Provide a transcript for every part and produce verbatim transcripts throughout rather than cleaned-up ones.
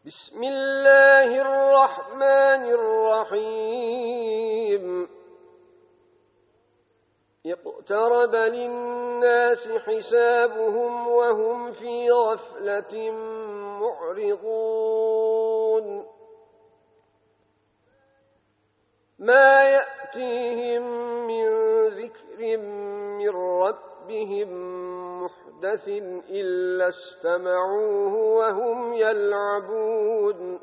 بسم الله الرحمن الرحيم اقترب للناس حسابهم وهم في غفلة معرضون ما يأتيهم من ذكر من ربهم محدث إلا استمعوه وهم يلعبون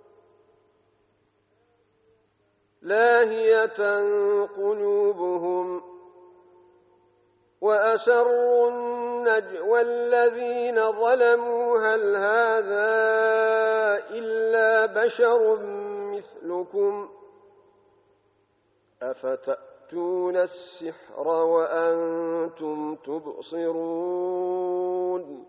لاهية قلوبهم وأسروا النجوى الذين ظلموا هل هذا إلا بشر مثلكم أفتأتون السحر وأنتم تبصرون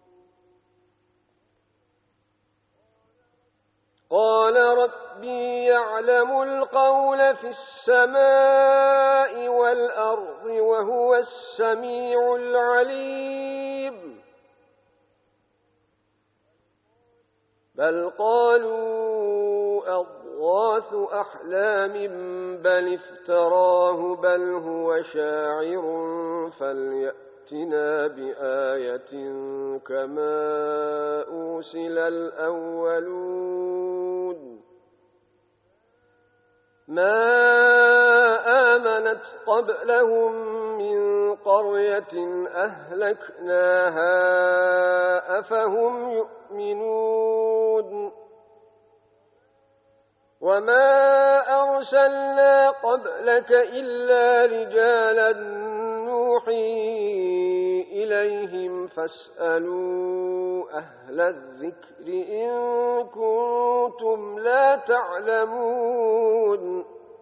قال ربي يعلم القول في السماء والأرض وهو السميع العليم بل قالوا أضغاث أحلام بل افتراه بل هو شاعر فليأتنا بآية كما أرسل الأولون ما آمنت قبلهم من قرية أهلكناها أفهم يؤمنون وما أرسلنا قبلك إلا رجالا نوحي إليهم فاسألوا أهل الذكر إن كنتم لا تعلمون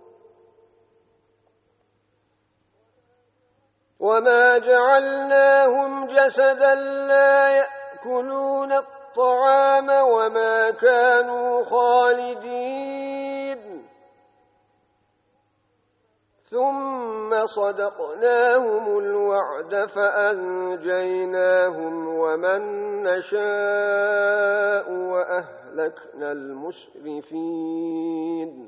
وما جعلناهم جسدا لا يأكلون الطعام وما كانوا خالدين ثم صدقناهم الوعد فأنجيناهم ومن نشاء وأهلكنا المسرفين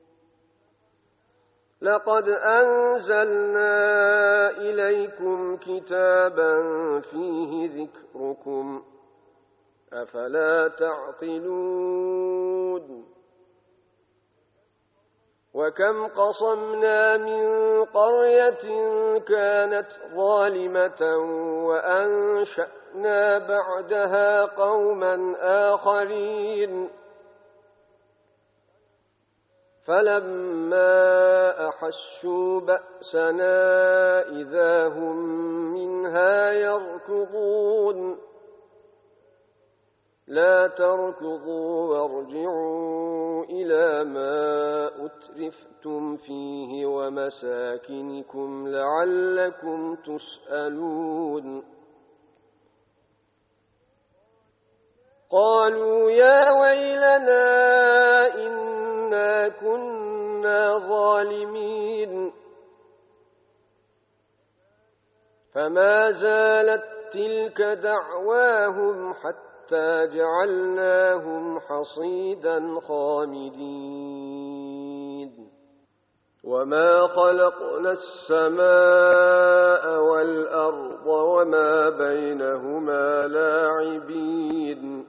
لقد أنزلنا إليكم كتابا فيه ذكركم أفلا تعقلون وكم قصمنا من قرية كانت ظالمة وأنشأنا بعدها قوما آخرين فلما أحسوا بأسنا إذا هم منها يركضون لا تركضوا وارجعوا إلى ما أترفتم فيه ومساكنكم لعلكم تسألون قالوا يا ويلنا إنا كنا ظالمين فما زالت تلك دعواهم حتى حتى جعلناهم حصيدا خامدين وما خلقنا السماء والأرض وما بينهما لاعبين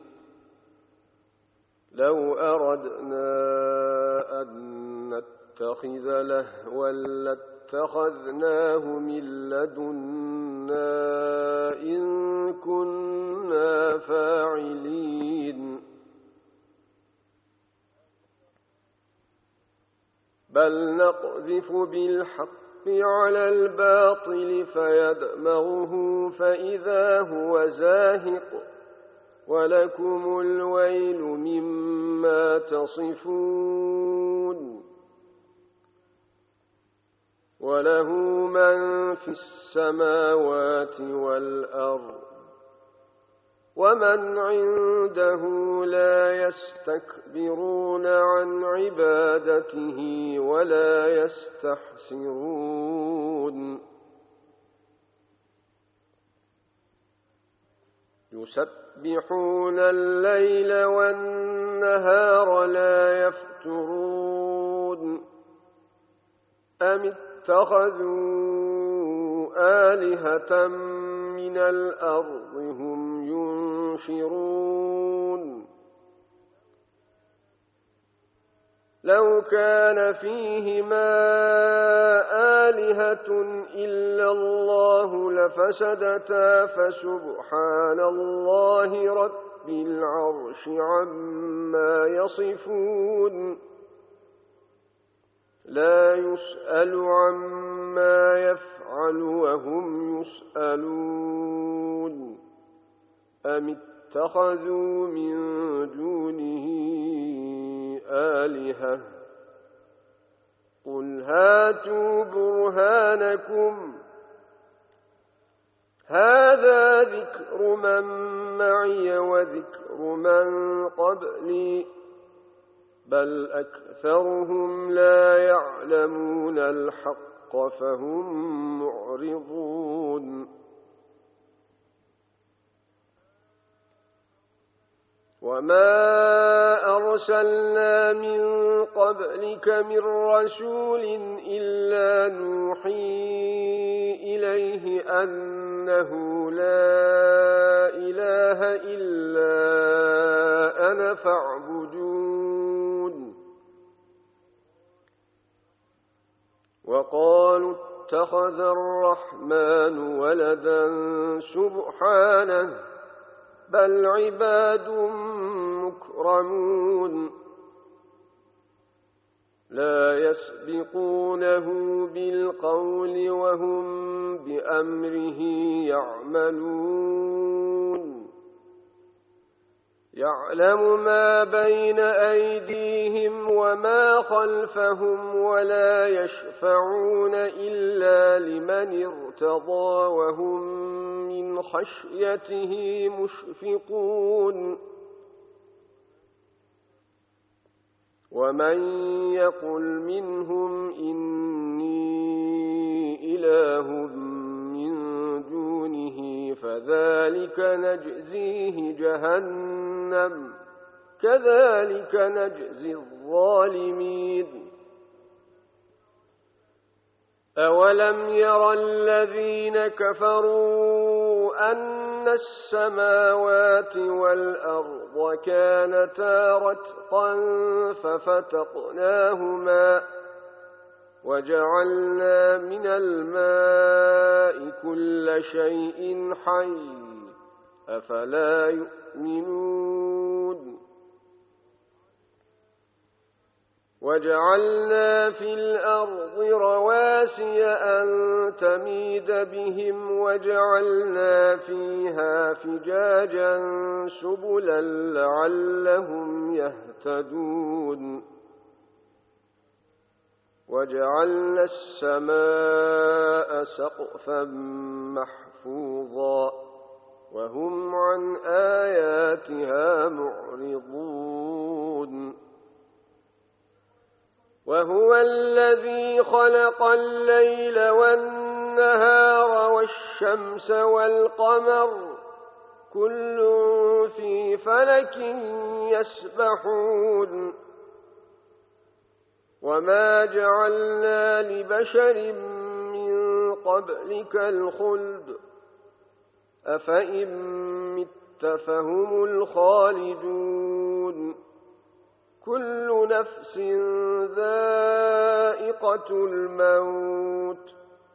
لو أردنا أن نتخذ لهوا لاتخذناه من لدنا إن كنا فاعلين بل نقذف بالحق على الباطل فيدمغه فإذا هو زاهق ولكم الويل مما تصفون وله من في السماوات والأرض ومن عنده لا يستكبرون عن عبادته ولا يستحسرون يسبحون الليل والنهار والنهار لا يفترون أم اتخذوا آلهة من الأرض هم ينشرون لو كان فيهما آلهة إلا الله لفسدتا فسبحان الله رب العرش عما يصفون لا يسأل عما يفعل وهم يسألون أم اتخذوا من دونه آلهة قل هاتوا برهانكم هذا ذكر من معي وذكر من قبلي بل أكثرهم لا يعلمون الحق فهم معرضون وما أرسلنا من قبلك من رسول إلا نوحي إليه أنه لا إله إلا أنا فاعبدون وقالوا اتخذ الرحمن ولدا سبحانه بل عباد مكرمون لا يسبقونه بالقول وهم بأمره يعملون يعلم ما بين أيديهم وما خلفهم ولا يشفعون إلا لمن ارتضى وهم من خشيته مشفقون ومن يقل منهم إني إله من دونه فذلك نجزيه جهنم كذلك نجزي الظالمين أولم ير الذين كفروا أن السماوات والأرض كانتا رتقا ففتقناهما وجعلنا من الماء كل شيء حي أفلا يؤمنون وجعلنا في الأرض رواسي أن تميد بهم وجعلنا فيها فجاجا سبلا لعلهم يهتدون وجعلنا السماء سقفا محفوظا وهم عن آياتها معرضون وهو الذي خلق الليل والنهار والشمس والقمر كل في فلك يسبحون وما جعلنا لبشر من قبلك الخلد أفإن مت فهم الخالدون كل نفس ذائقة الموت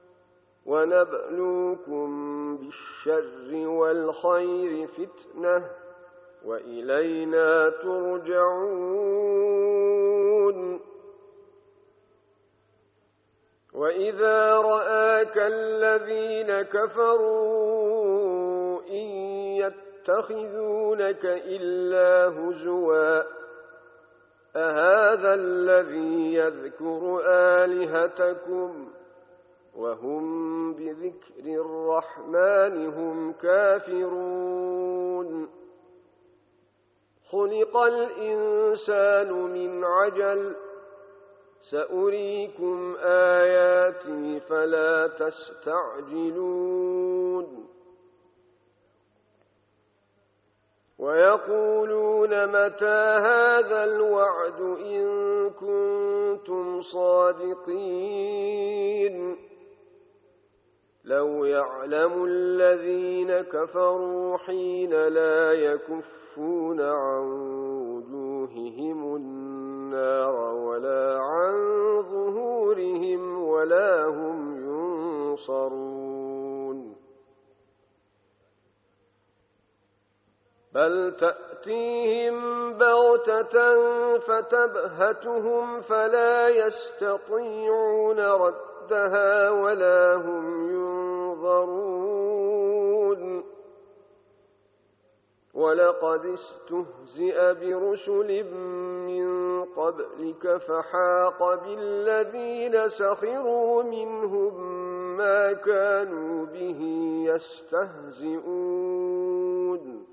ونبلوكم بالشر والخير فتنة وإلينا ترجعون وإذا رآك الذين كفروا إن يتخذونك إلا هزوا أهذا الذي يذكر آلهتكم وهم بذكر الرحمن هم كافرون خلق الإنسان من عجل سأريكم آياتي فلا تستعجلون ويقولون متى هذا الوعد إن كنتم صادقين لو يعلم الذين كفروا حين لا يكفون عن وجوههم النار ولا عن ظهورهم ولا هم ينصرون بل تأتيهم بغتة فتبهتهم فلا يستطيعون ردها ولا هم ينظرون ولقد استهزئ برسل من قبلك فحاق بالذين سخروا منهم ما كانوا به يستهزئون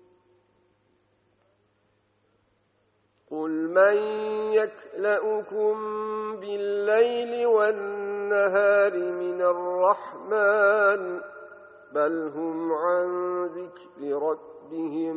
قل من يكلؤكم بالليل والنهار من الرحمن بل هم عن ذكر ربهم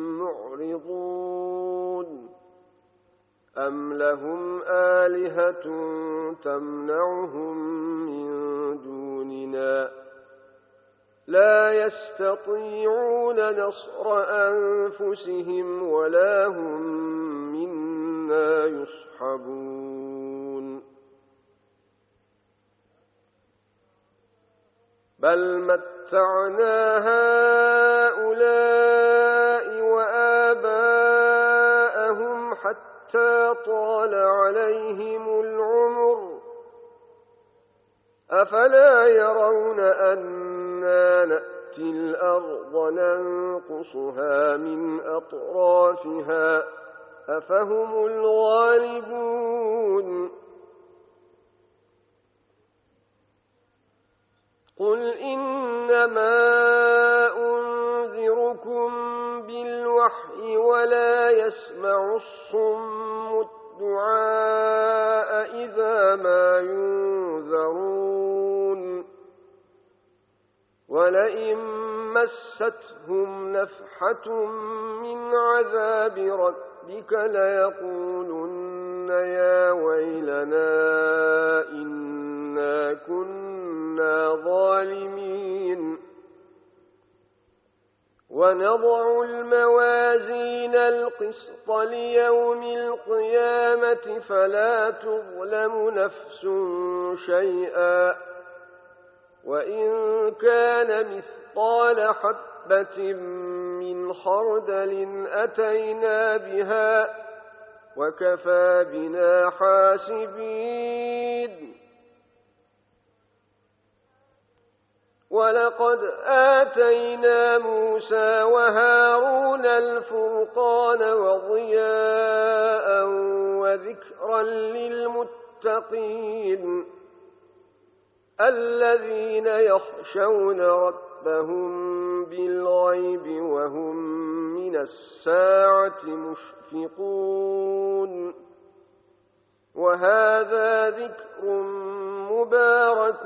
معرضون أم لهم آلهة تمنعهم من دوننا لا يستطيعون نصر أنفسهم ولا هم منا يصحبون بل متعنا هؤلاء وآباءهم حتى طال عليهم العمر أفلا يرون أنا نأتي الأرض ننقصها من أطرافها أفهم الغالبون قل إنما أنذركم بالوحي ولا يسمع الصم الدعاء إذا ما ينذرون ولئن مستهم نفحة من عذاب ربك ليقولن يا ويلنا إنا كنا ظالمين ونضع الموازين القسط ليوم القيامة فلا تظلم نفس شيئا وإن كان مثقال حبة من خردل أتينا بها وكفى بنا حاسبين ولقد آتينا موسى وهارون الفرقان وضياء وذكرا للمتقين الذين يخشون ربهم بالغيب وهم من الساعة مشفقون وهذا ذكر مبارك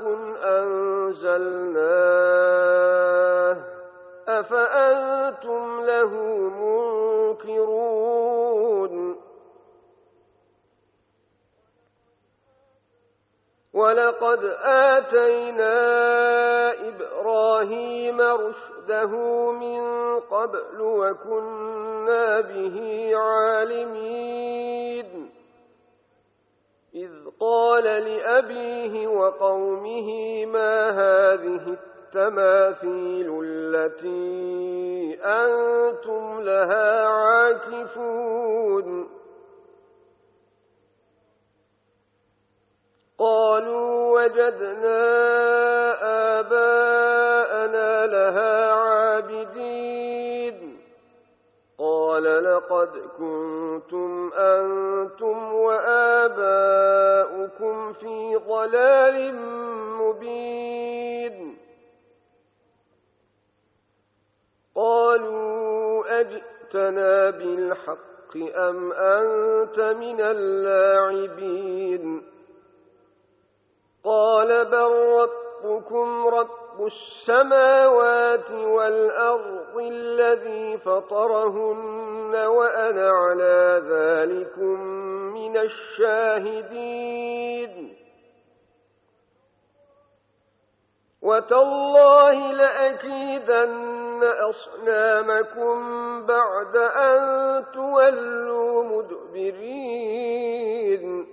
أنزلناه أفأنتم له منكرون ولقد آتينا إبراهيم رشده من قبل وكنا به عالمين إذ قال لأبيه وقومه ما هذه التماثيل التي أنتم لها عاكفون قالوا وجدنا آباءنا لها عابدين قال لقد كنتم أنتم وآباؤكم في ضلال مبين قالوا أجئتنا بالحق أم أنت من اللاعبين قال بل ربكم رب رب السماوات والأرض الذي فطرهن وأنا على ذلكم من الشاهدين وتالله لأكيدن أصنامكم بعد أن تولوا مدبرين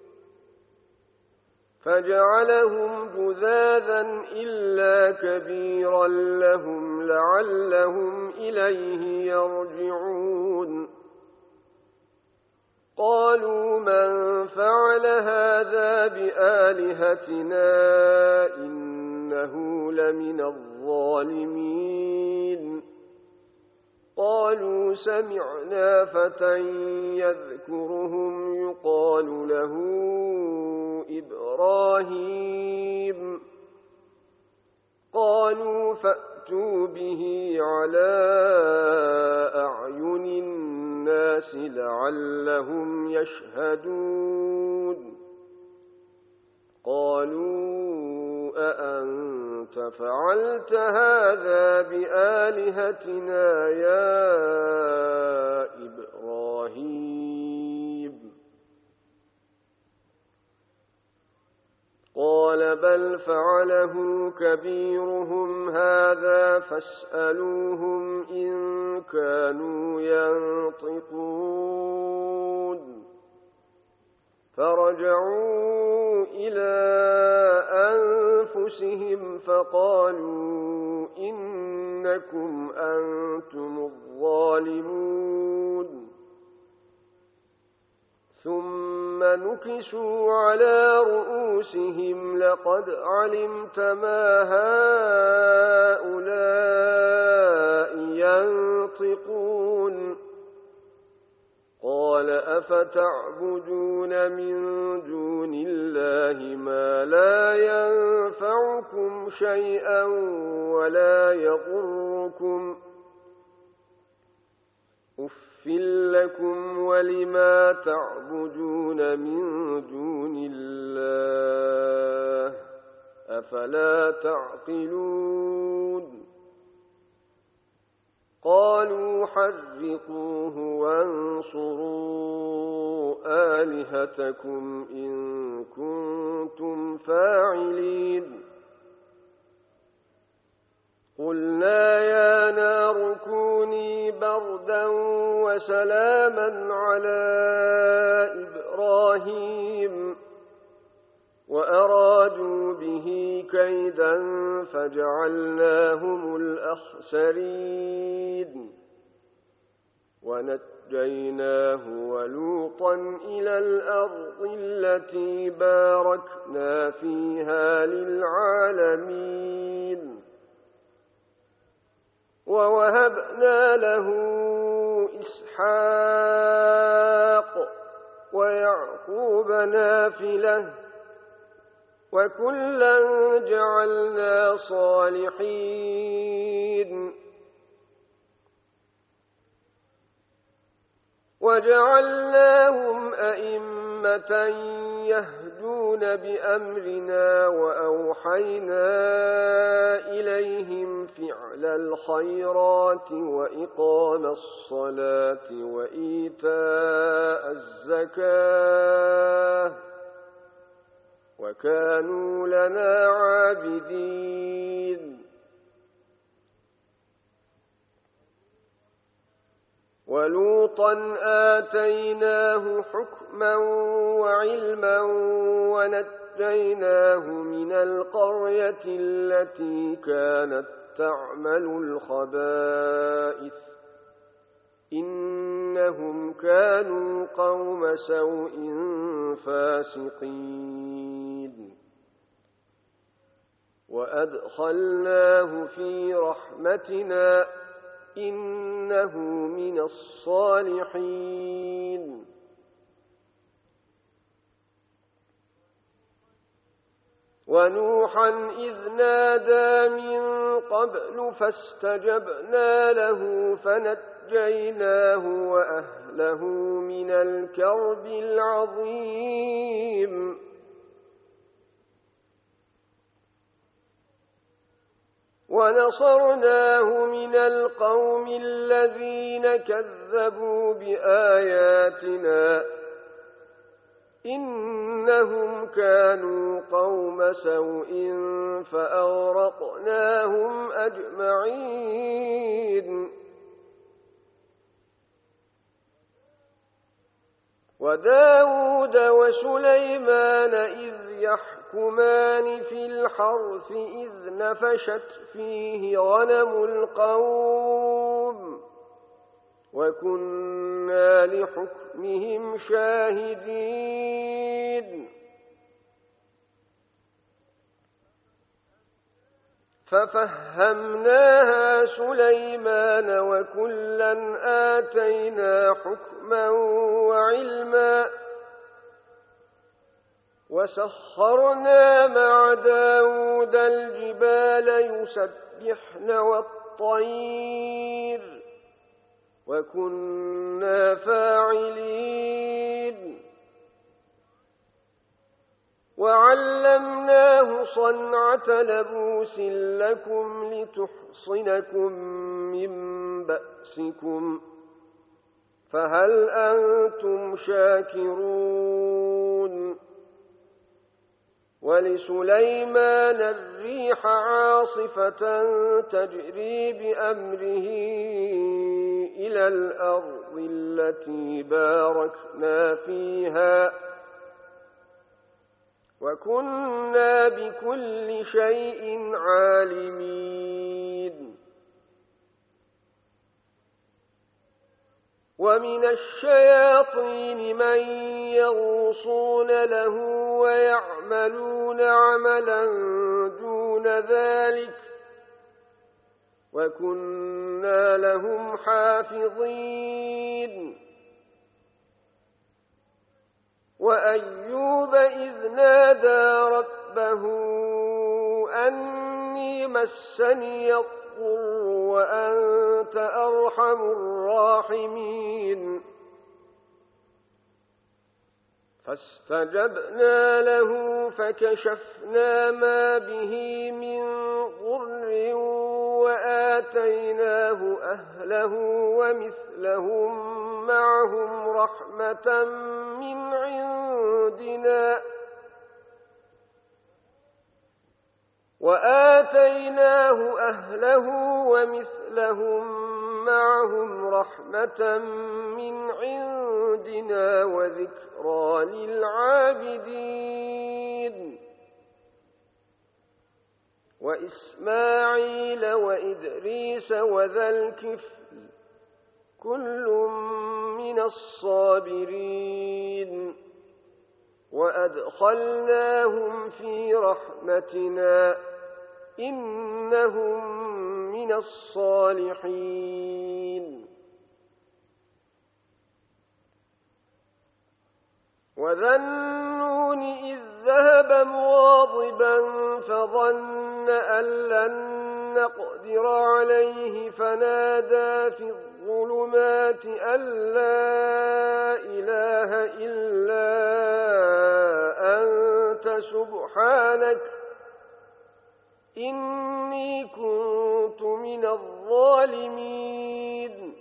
فجعلهم جذاذا إلا كبيرا لهم لعلهم إليه يرجعون قالوا من فعل هذا بآلهتنا إنه لمن الظالمين قالوا سمعنا فتى يذكرهم يقال له إبراهيم قالوا فأتوا به على أعين الناس لعلهم يشهدون قالوا أأنت فعلت هذا بآلهتنا يا إبراهيم قال بل فعله كبيرهم هذا فاسألوهم إن كانوا ينطقون فرجعوا إلى أنفسهم فقالوا إنكم أنتم الظالمون ثم نكسوا على رؤوسهم لقد علمت ما هؤلاء ينطقون قال أفتعبدون من دون الله ما لا ينفعكم شيئا ولا يضركم أف لكم ولما تعبدون من دون الله أفلا تعقلون قالوا حرقوه وانصروا آلهتكم إن كنتم فاعلين قلنا يا نار كوني بردا وسلاما على إبراهيم وأرادوا به كيدا فجعلناهم الأخسرين ونجيناه ولوطا إلى الأرض التي باركنا فيها للعالمين ووهبنا له إسحاق ويعقوب نافلة وكلا جعلنا صالحين وجعلناهم أئمة يهدون بأمرنا وأوحينا إليهم فعل الخيرات وإقام الصلاة وإيتاء الزكاة وكانوا لنا عابدين ولوطا آتيناه حكما وعلما ونجيناه من القرية التي كانت تعمل الخبائث إنهم كانوا قوم سوء فاسقين وأدخلناه في رحمتنا إنه من الصالحين ونوحا إذ نادى من قبل فاستجبنا له فنجيناه وأهله من الكرب العظيم ونصرناه من القوم الذين كذبوا بآياتنا إنهم كانوا قوم سوء فأغرقناهم أجمعين وداود وسليمان إذ يحكمان في الحرث إذ نفشت فيه غنم القوم وكنا لحكمهم شاهدين ففهمناها سليمان وكلا آتينا حكما وعلما وسخرنا مع داود الجبال يسبحن والطير وكنا فاعلين وعلمناه صنعة لبوس لكم لتحصنكم من بأسكم فهل أنتم شاكرون ولسليمان الريح عاصفة تجري بأمره إلى الأرض التي باركنا فيها وكنا بكل شيء عالمين ومن الشياطين من يغوصون له ويعملون عملا دون ذلك وكنا لهم حافظين وأيوب إذ نادى ربه أني مسني الضر وأنت أرحم الراحمين فاستجبنا له فكشفنا ما به من ضر وآتيناه أهله ومثلهم معهم رحمة من عندنا وآتيناه أهله ومثلهم معهم رحمة من عندنا وذكرى للعابدين وإسماعيل وإدريس وذا الكفل كل من الصابرين وأدخلناهم في رحمتنا إنهم من الصالحين وذا النون إذ ذهب مغاضبا فظن أن لن نقدر عليه فنادى في الظلمات أن لا إله إلا أنت سبحانك إني كنت من الظالمين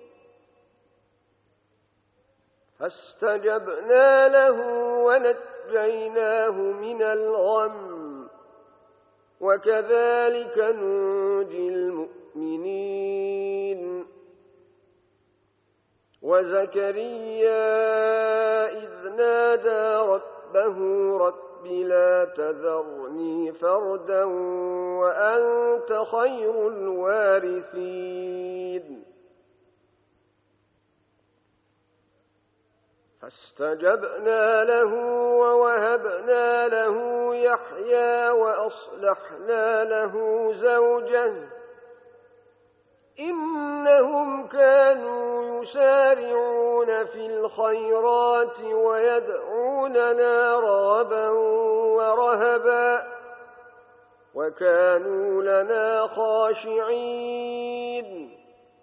فاستجبنا له ونجيناه من الغم وكذلك ننجي المؤمنين وزكريا إذ نادى ربه رب لا تذرني فردا وأنت خير الوارثين فاستجبنا له ووهبنا له يحيى وأصلحنا له زوجه إنهم كانوا يسارعون في الخيرات ويدعوننا رغبا ورهبا وكانوا لنا خاشعين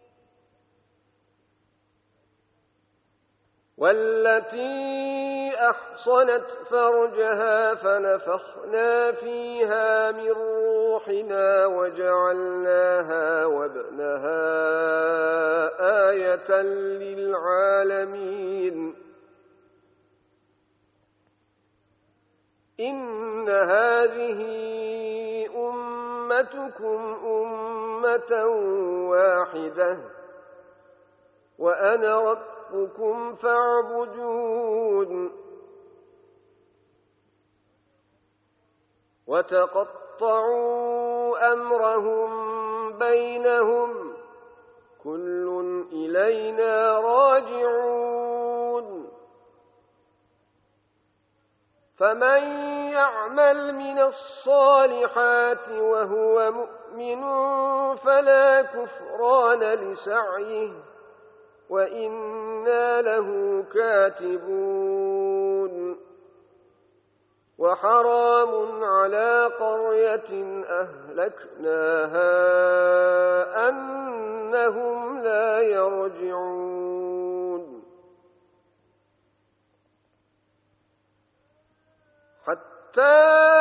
والتي أحصنت فرجها فنفخنا فيها من روحنا روحنا وجعلناها وابنها آية للعالمين إن هذه أمتكم أمة واحدة وأنا ربكم فاعبدون وتقطعوا أمرهم بينهم كل إلينا راجعون فمن يعمل من الصالحات وهو مؤمن فلا كفران لسعيه وإنا له كاتبون وحرام على قرية أهلكناها أنهم لا يرجعون حتى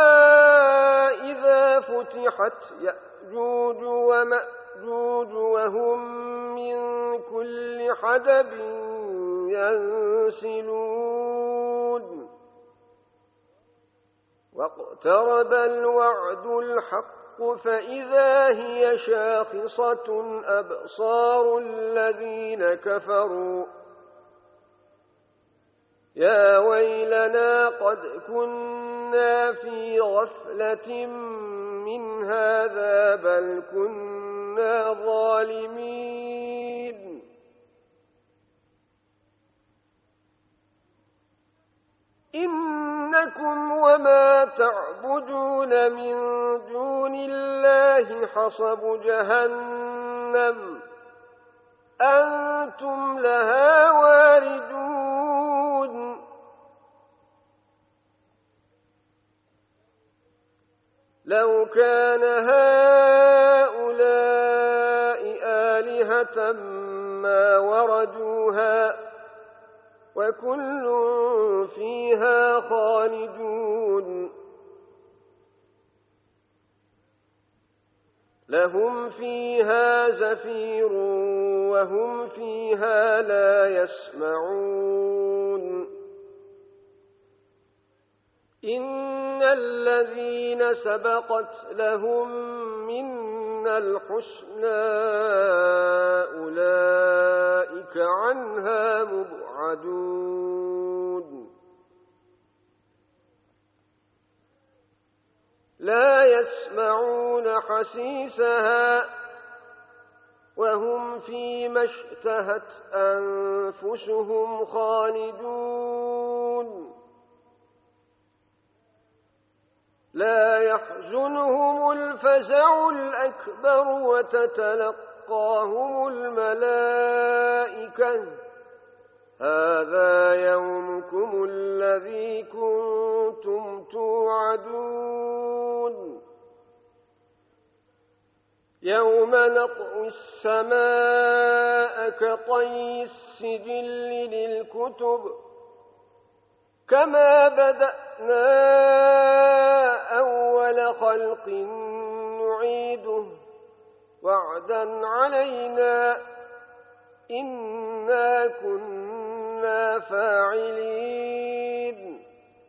إذا فتحت يأجوج ومأجوج وهم من كل حدب ينسلون واقترب الوعد الحق فإذا هي شاخصة أبصار الذين كفروا يا ويلنا قد كنا في غفلة من هذا بل كنا ظالمين إنكم وما تعبدون من دون الله حصب جهنم أنتم لها واردون لو كان هؤلاء آلهة ما وردوها وكل فيها خالدون لهم فيها زفير وهم فيها لا يسمعون إن الذين سبقت لهم منا الحسنى أولئك عنها مبعدون لا يسمعون حسيسها وهم فيما اشتهت أنفسهم خالدون لا يحزنهم الفزع الأكبر وتتلقاهم الملائكة هذا يومكم الذي كنتم توعدون يوم نطوي السماء كطي السجل للكتب كما بدأنا أول خلق نعيده وعدا علينا إنا كنا فاعلين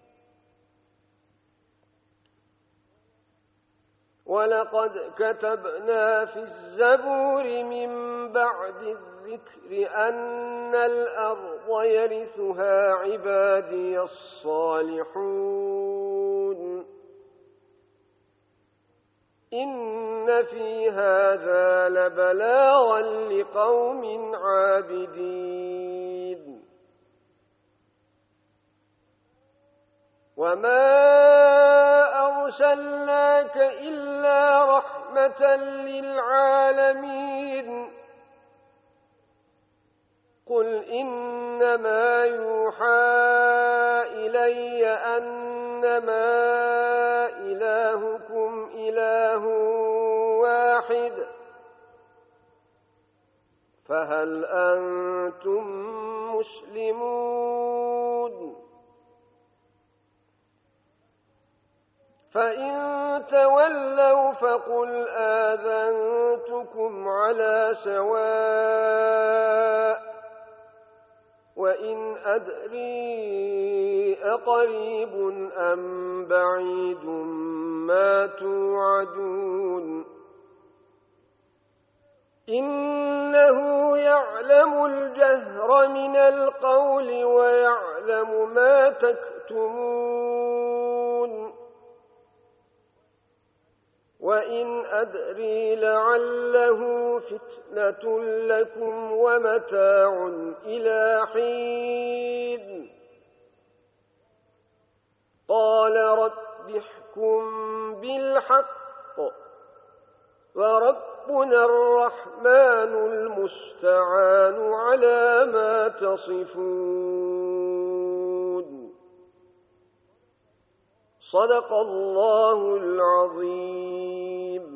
ولقد كتبنا في الزبور من بعد الذكر أن الأرض يرثها عبادي الصالحون إن في هذا لبلاغا لقوم عابدين وما أرسلناك إلا رحمة للعالمين قل إنما يوحى إلي أنما إلهكم إله واحد فهل أنتم مسلمون فإن تولوا فقل آذنتكم على سواء وإن أدري أقريب أم بعيد ما توعدون إنه يعلم الجهر من القول ويعلم ما تكتمون وإن أدري لعله فتنة لكم ومتاع إلى حين قال رب احكم بالحق وربنا الرحمن المستعان على ما تصفون صدق الله العظيم